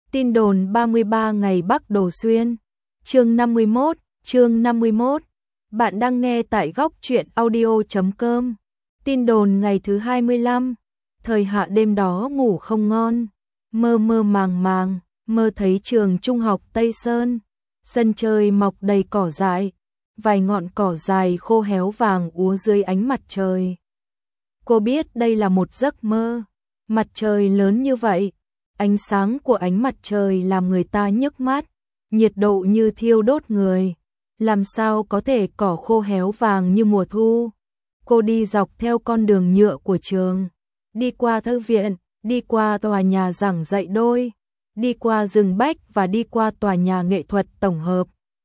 Tin đồn 33 ngày Bắc Đồ Xuyên. Chương 51. Bạn đang nghe tại góc truyện audio.com. Tin đồn ngày thứ 25. Thời Hạ đêm đó ngủ không ngon, mơ mơ màng, mơ thấy trường trung học Tây Sơn, sân chơi mọc đầy cỏ dại, vài ngọn cỏ dài khô héo vàng úa dưới ánh mặt trời. Cô biết đây là một giấc mơ, mặt trời lớn như vậy, ánh sáng của ánh mặt trời làm người ta nhức mắt, nhiệt độ như thiêu đốt người, làm sao có thể cỏ khô héo vàng như mùa thu. Cô đi dọc theo con đường nhựa của trường, đi qua thư viện, đi qua tòa nhà giảng dạy đôi, đi qua rừng bách và đi qua tòa nhà nghệ thuật tổng hợp.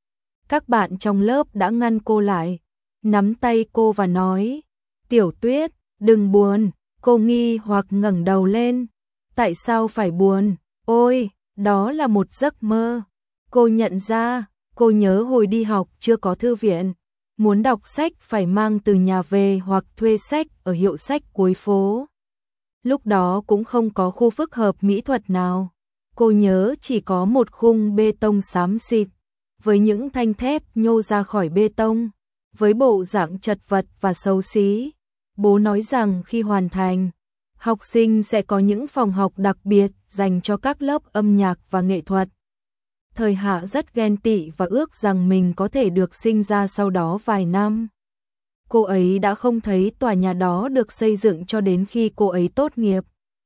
Các bạn trong lớp đã ngăn cô lại, nắm tay cô và nói: "Tiểu Tuyết, đừng buồn." Cô nghi hoặc ngẩng đầu lên. Tại sao phải buồn? Ôi, đó là một giấc mơ. Cô nhận ra, cô nhớ hồi đi học chưa có thư viện, muốn đọc sách phải mang từ nhà về hoặc thuê sách ở hiệu sách cuối phố. Lúc đó cũng không có khu phức hợp mỹ thuật nào. Cô nhớ chỉ có một khung bê tông xám xịt, với những thanh thép nhô ra khỏi bê tông, với bộ dạng chật vật và xấu xí. Bố nói rằng khi hoàn thành, học sinh sẽ có những phòng học đặc biệt dành cho các lớp âm nhạc và nghệ thuật. Thời Hạ rất ghen tị và ước rằng mình có thể được sinh ra sau đó vài năm. Cô ấy đã không thấy tòa nhà đó được xây dựng cho đến khi cô ấy tốt nghiệp.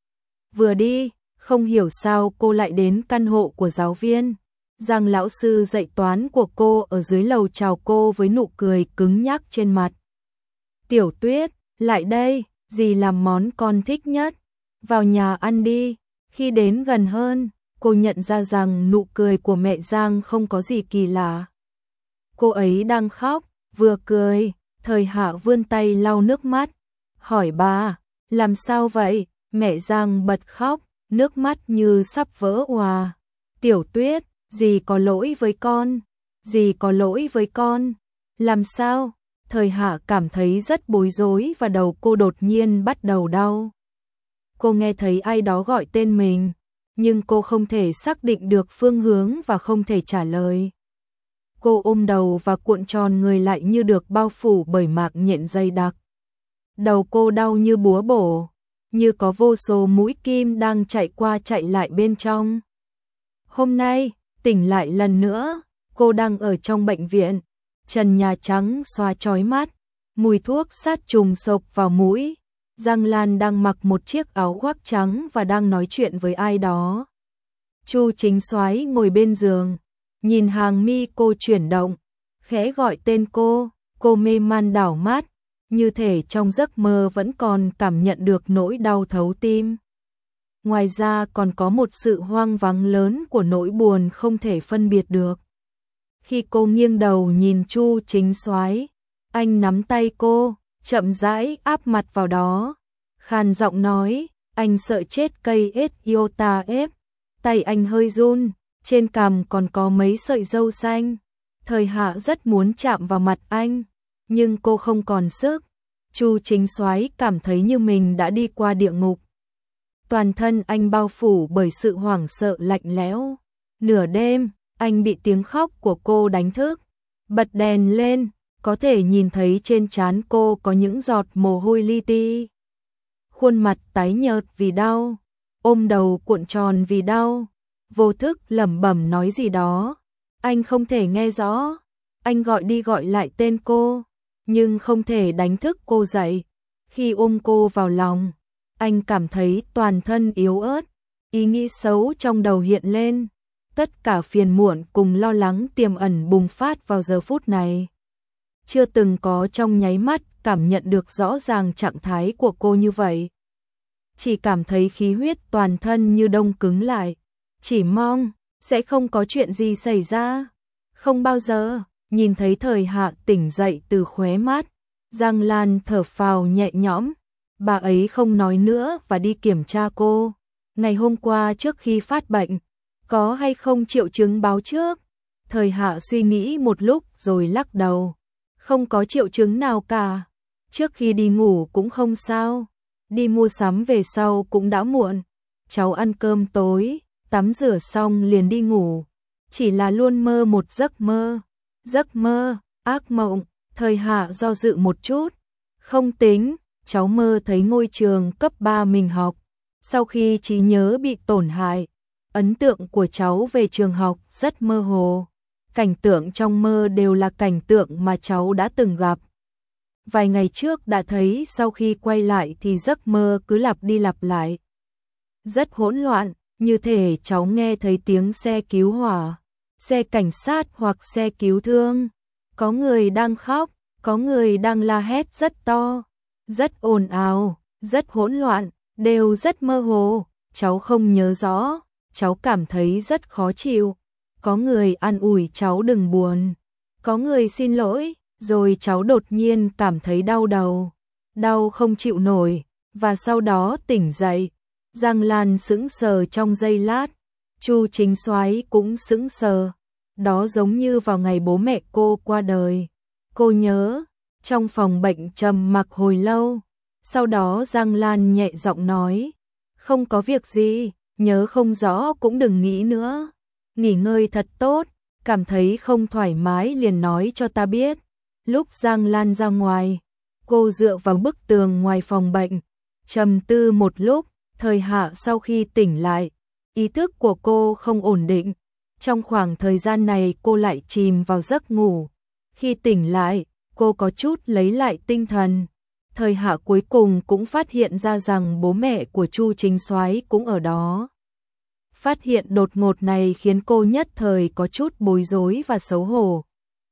Vừa đi, không hiểu sao cô lại đến căn hộ của giáo viên. Giang lão sư dạy toán của cô ở dưới lầu chào cô với nụ cười cứng nhắc trên mặt. "Tiểu Tuyết, lại đây, dì làm món con thích nhất. Vào nhà ăn đi." Khi đến gần hơn, cô nhận ra rằng nụ cười của mẹ Giang không có gì kỳ lạ. Cô ấy đang khóc, vừa cười. Thời Hạ vươn tay lau nước mắt, hỏi bà: "Làm sao vậy?" Mẹ Giang bật khóc, nước mắt như sắp vỡ òa. "Tiểu Tuyết, dì có lỗi với con. Dì có lỗi với con." "Làm sao?" Thời Hạ cảm thấy rất bối rối và đầu cô đột nhiên bắt đầu đau. Cô nghe thấy ai đó gọi tên mình, nhưng cô không thể xác định được phương hướng và không thể trả lời. Cô ôm đầu và cuộn tròn người lại như được bao phủ bởi mạc nhện dày đặc. Đầu cô đau như búa bổ, như có vô số mũi kim đang chạy qua chạy lại bên trong. Hôm nay, tỉnh lại lần nữa, cô đang ở trong bệnh viện, trần nhà trắng xóa chói mắt, mùi thuốc sát trùng xộc vào mũi. Giang Lan đang mặc một chiếc áo khoác trắng và đang nói chuyện với ai đó. Chu Chính Soái ngồi bên giường, nhìn hàng mi cô chuyển động, khẽ gọi tên cô mê man đảo mắt, như thể trong giấc mơ vẫn còn cảm nhận được nỗi đau thấu tim. Ngoài ra còn có một sự hoang vắng lớn của nỗi buồn không thể phân biệt được. Khi cô nghiêng đầu nhìn Chu Chính Soái, anh nắm tay cô, chậm rãi áp mặt vào đó, khàn giọng nói: "Anh sợ chết cây iota ép." Tay anh hơi run, trên cằm còn có mấy sợi râu xanh. Thời Hạ rất muốn chạm vào mặt anh, nhưng cô không còn sức. Chu Chính Soái cảm thấy như mình đã đi qua địa ngục. Toàn thân anh bao phủ bởi sự hoảng sợ lạnh lẽo. Nửa đêm, anh bị tiếng khóc của cô đánh thức. Bật đèn lên, có thể nhìn thấy trên trán cô có những giọt mồ hôi li ti. Khuôn mặt tái nhợt vì đau, ôm đầu cuộn tròn vì đau, vô thức lẩm bẩm nói gì đó. Anh không thể nghe rõ, anh gọi đi gọi lại tên cô, nhưng không thể đánh thức cô dậy. Khi ôm cô vào lòng, anh cảm thấy toàn thân yếu ớt, ý nghĩ xấu trong đầu hiện lên. Tất cả phiền muộn cùng lo lắng tiềm ẩn bùng phát vào giờ phút này. Chưa từng có trong nháy mắt cảm nhận được rõ ràng trạng thái của cô như vậy. Chỉ cảm thấy khí huyết toàn thân như đông cứng lại. Chỉ mong sẽ không có chuyện gì xảy ra. Không bao giờ. Nhìn thấy Thời Hạ tỉnh dậy từ khóe mắt, Giang Lan thở phào nhẹ nhõm. Bà ấy không nói nữa và đi kiểm tra cô. Ngày hôm qua trước khi phát bệnh, có hay không triệu chứng báo trước? Thời Hạ suy nghĩ một lúc rồi lắc đầu. Không có triệu chứng nào cả. Trước khi đi ngủ cũng không sao. Đi mua sắm về sau cũng đã muộn. Cháu ăn cơm tối, tắm rửa xong liền đi ngủ. Chỉ là luôn mơ một giấc mơ, ác mộng. Thời Hạ do dự một chút, không tính, cháu mơ thấy ngôi trường cấp 3 mình học. Sau khi trí nhớ bị tổn hại, ấn tượng của cháu về trường học rất mơ hồ. Cảnh tượng trong mơ đều là cảnh tượng mà cháu đã từng gặp. Vài ngày trước đã thấy, sau khi quay lại thì giấc mơ cứ lặp đi lặp lại. Rất hỗn loạn, như thể cháu nghe thấy tiếng xe cứu hỏa, xe cảnh sát hoặc xe cứu thương. Có người đang khóc, có người đang la hét rất to, rất ồn ào, rất hỗn loạn, đều rất mơ hồ. Cháu không nhớ rõ, cháu cảm thấy rất khó chịu. Có người an ủi cháu đừng buồn, có người xin lỗi, rồi cháu đột nhiên cảm thấy đau đầu, đau không chịu nổi, và sau đó tỉnh dậy. Giang Lan sững sờ trong giây lát, Chu Chính Soái cũng sững sờ. Đó giống như vào ngày bố mẹ cô qua đời. Cô nhớ, trong phòng bệnh trầm mặc hồi lâu. Sau đó Giang Lan nhẹ giọng nói, không có việc gì, nhớ không rõ cũng đừng nghĩ nữa. Nghỉ ngơi thật tốt, cảm thấy không thoải mái liền nói cho ta biết. Lúc Giang Lan ra ngoài, cô dựa vào bức tường ngoài phòng bệnh, trầm tư một lúc. Thời Hạ sau khi tỉnh lại, ý thức của cô không ổn định. Trong khoảng thời gian này cô lại chìm vào giấc ngủ. Khi tỉnh lại, cô có chút lấy lại tinh thần. Thời Hạ cuối cùng cũng phát hiện ra rằng bố mẹ của Chu Chính Soái cũng ở đó. Phát hiện đột ngột này khiến cô nhất thời có chút bối rối và xấu hổ.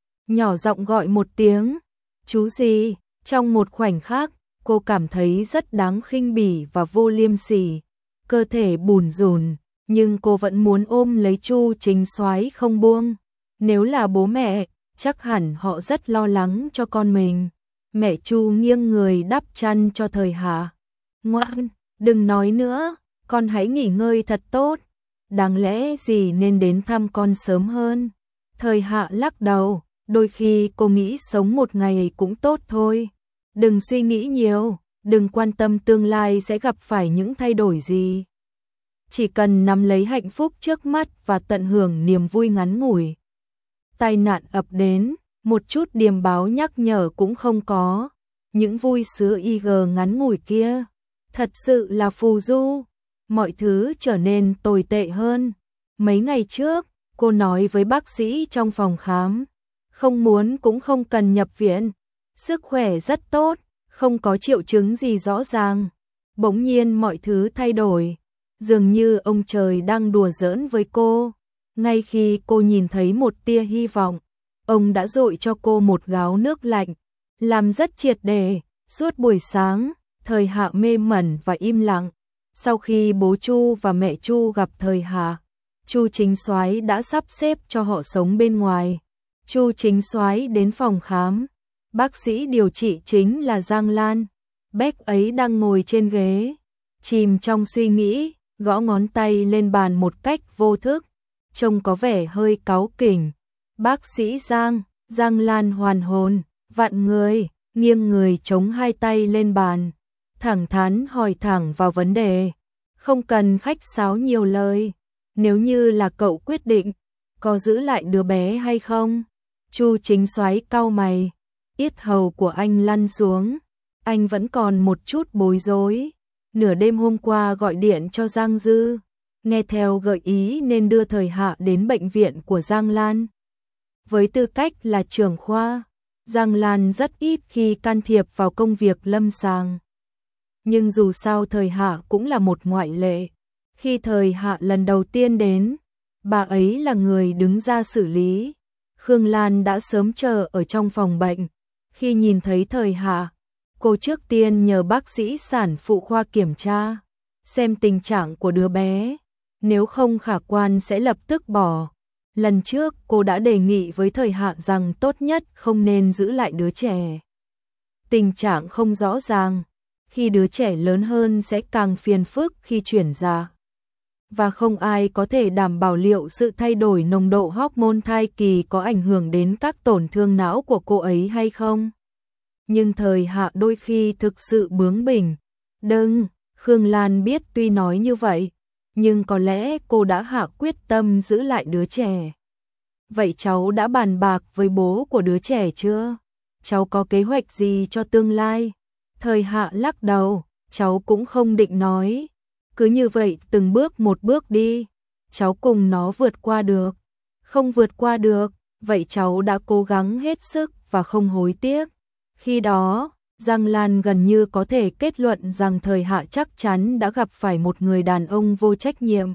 Nhỏ giọng gọi một tiếng, chú gì? Trong một khoảnh khắc, cô cảm thấy rất đáng khinh bỉ và vô liêm sỉ. Cơ thể bủn rủn, nhưng cô vẫn muốn ôm lấy Chu Chính Soái không buông. Nếu là bố mẹ, chắc hẳn họ rất lo lắng cho con mình. Mẹ Chu nghiêng người đắp chăn cho Thời Hạ. Ngoan, đừng nói nữa, con hãy nghỉ ngơi thật tốt. Đáng lẽ gì nên đến thăm con sớm hơn. Thời Hạ lắc đầu, đôi khi cô nghĩ sống một ngày cũng tốt thôi. Đừng suy nghĩ nhiều, đừng quan tâm tương lai sẽ gặp phải những thay đổi gì. Chỉ cần nắm lấy hạnh phúc trước mắt và tận hưởng niềm vui ngắn ngủi. Tai nạn ập đến, một chút điềm báo nhắc nhở cũng không có. Những vui sướng IG ngắn ngủi kia, thật sự là phù du. Mọi thứ trở nên tồi tệ hơn. Mấy ngày trước, cô nói với bác sĩ trong phòng khám, không muốn cũng không cần nhập viện. Sức khỏe rất tốt, không có triệu chứng gì rõ ràng. Bỗng nhiên mọi thứ thay đổi. Dường như ông trời đang đùa giỡn với cô. Ngay khi cô nhìn thấy một tia hy vọng, ông đã dội cho cô một gáo nước lạnh, làm rất triệt để. Suốt buổi sáng, Thời Hạ mê mẩn và im lặng. Sau khi bố Chu và mẹ Chu gặp Thời Hạ, Chu Chính Soái đã sắp xếp cho họ sống bên ngoài. Chu Chính Soái đến phòng khám. Bác sĩ điều trị chính là Giang Lan. Bác ấy đang ngồi trên ghế, chìm trong suy nghĩ, gõ ngón tay lên bàn một cách vô thức, trông có vẻ hơi cáu kỉnh. Bác sĩ Giang Lan hoàn hồn, vặn người, nghiêng người chống hai tay lên bàn, thẳng thắn hỏi thẳng vào vấn đề, không cần khách sáo nhiều lời. Nếu như là cậu quyết định, có giữ lại đứa bé hay không? Chu Chính Soái cau mày, yết hầu của anh lăn xuống, anh vẫn còn một chút bối rối. Nửa đêm hôm qua gọi điện cho Giang Dư, nghe theo gợi ý nên đưa Thời Hạ đến bệnh viện của Giang Lan. Với tư cách là trưởng khoa, Giang Lan rất ít khi can thiệp vào công việc lâm sàng. Nhưng dù sao Thời Hạ cũng là một ngoại lệ. Khi Thời Hạ lần đầu tiên đến, bà ấy là người đứng ra xử lý. Khương Lan đã sớm chờ ở trong phòng bệnh. Khi nhìn thấy Thời Hạ, cô trước tiên nhờ bác sĩ sản phụ khoa kiểm tra, xem tình trạng của đứa bé. Nếu không khả quan sẽ lập tức bỏ. Lần trước cô đã đề nghị với Thời Hạ rằng tốt nhất không nên giữ lại đứa trẻ. Tình trạng không rõ ràng, khi đứa trẻ lớn hơn sẽ càng phiền phức khi chuyển ra. Và không ai có thể đảm bảo liệu sự thay đổi nồng độ hormone thai kỳ có ảnh hưởng đến các tổn thương não của cô ấy hay không. Nhưng Thời Hạ đôi khi thực sự bướng bỉnh. Đừng, Khương Lan biết tuy nói như vậy, nhưng có lẽ cô đã hạ quyết tâm giữ lại đứa trẻ. Vậy cháu đã bàn bạc với bố của đứa trẻ chưa? Cháu có kế hoạch gì cho tương lai? Thời Hạ lắc đầu, cháu cũng không định nói. Cứ như vậy từng bước một bước đi. Cháu cùng nó vượt qua được. Không vượt qua được, vậy cháu đã cố gắng hết sức và không hối tiếc. Khi đó, Giang Lan gần như có thể kết luận rằng Thời Hạ chắc chắn đã gặp phải một người đàn ông vô trách nhiệm.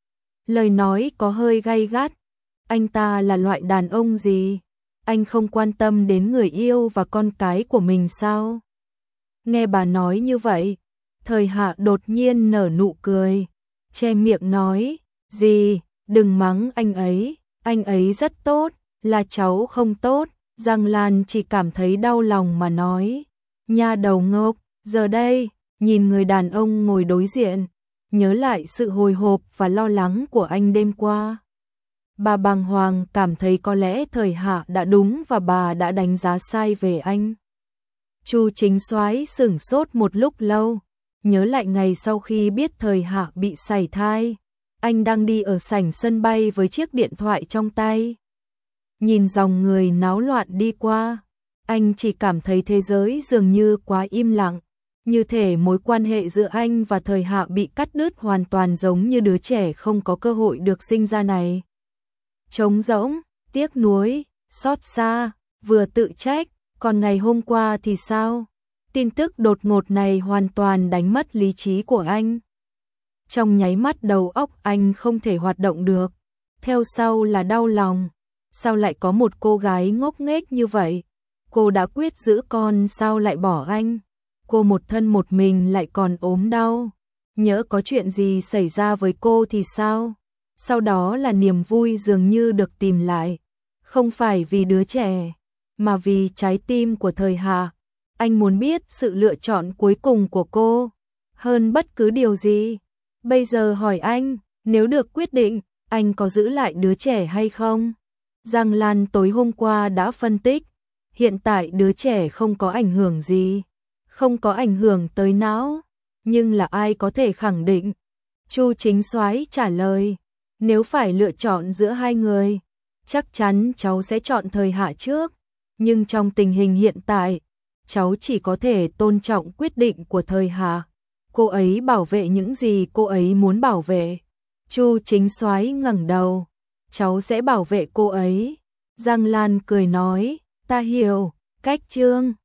Lời nói có hơi gay gắt. Anh ta là loại đàn ông gì? Anh không quan tâm đến người yêu và con cái của mình sao? Nghe bà nói như vậy, Thời Hạ đột nhiên nở nụ cười, che miệng nói, gì, đừng mắng anh ấy rất tốt, là cháu không tốt. Giang Lan chỉ cảm thấy đau lòng mà nói, nha đầu ngốc, giờ đây, nhìn người đàn ông ngồi đối diện, nhớ lại sự hồi hộp và lo lắng của anh đêm qua. Bà bàng hoàng cảm thấy có lẽ Thời Hạ đã đúng và bà đã đánh giá sai về anh. Chu Chính Soái sửng sốt một lúc lâu, nhớ lại ngày sau khi biết Thời Hạ bị sảy thai, anh đang đi ở sảnh sân bay với chiếc điện thoại trong tay. Nhìn dòng người náo loạn đi qua, anh chỉ cảm thấy thế giới dường như quá im lặng, như thể mối quan hệ giữa anh và Thời Hạ bị cắt đứt hoàn toàn, giống như đứa trẻ không có cơ hội được sinh ra này. Trống rỗng, tiếc nuối, xót xa, vừa tự trách, còn ngày hôm qua thì sao? Tin tức đột ngột này hoàn toàn đánh mất lý trí của anh. Trong nháy mắt đầu óc anh không thể hoạt động được. Theo sau là đau lòng. Sao lại có một cô gái ngốc nghếch như vậy? Cô đã quyết giữ con sao lại bỏ anh? Cô một thân một mình lại còn ốm đau. Nhỡ có chuyện gì xảy ra với cô thì sao? Sau đó là niềm vui dường như được tìm lại. Không phải vì đứa trẻ, mà vì trái tim của Thời Hạ. Anh muốn biết sự lựa chọn cuối cùng của cô, hơn bất cứ điều gì. Bây giờ hỏi anh, nếu được quyết định, anh có giữ lại đứa trẻ hay không? Giang Lan tối hôm qua đã phân tích, hiện tại đứa trẻ không có ảnh hưởng gì, không có ảnh hưởng tới não, nhưng là ai có thể khẳng định? Chu Chính Soái trả lời, nếu phải lựa chọn giữa hai người, chắc chắn cháu sẽ chọn Thời Hạ trước, nhưng trong tình hình hiện tại, cháu chỉ có thể tôn trọng quyết định của Thời Hạ. Cô ấy bảo vệ những gì cô ấy muốn bảo vệ. Chu Chính Soái ngẩng đầu, cháu sẽ bảo vệ cô ấy. Giang Lan cười nói, ta hiểu, cách Trương.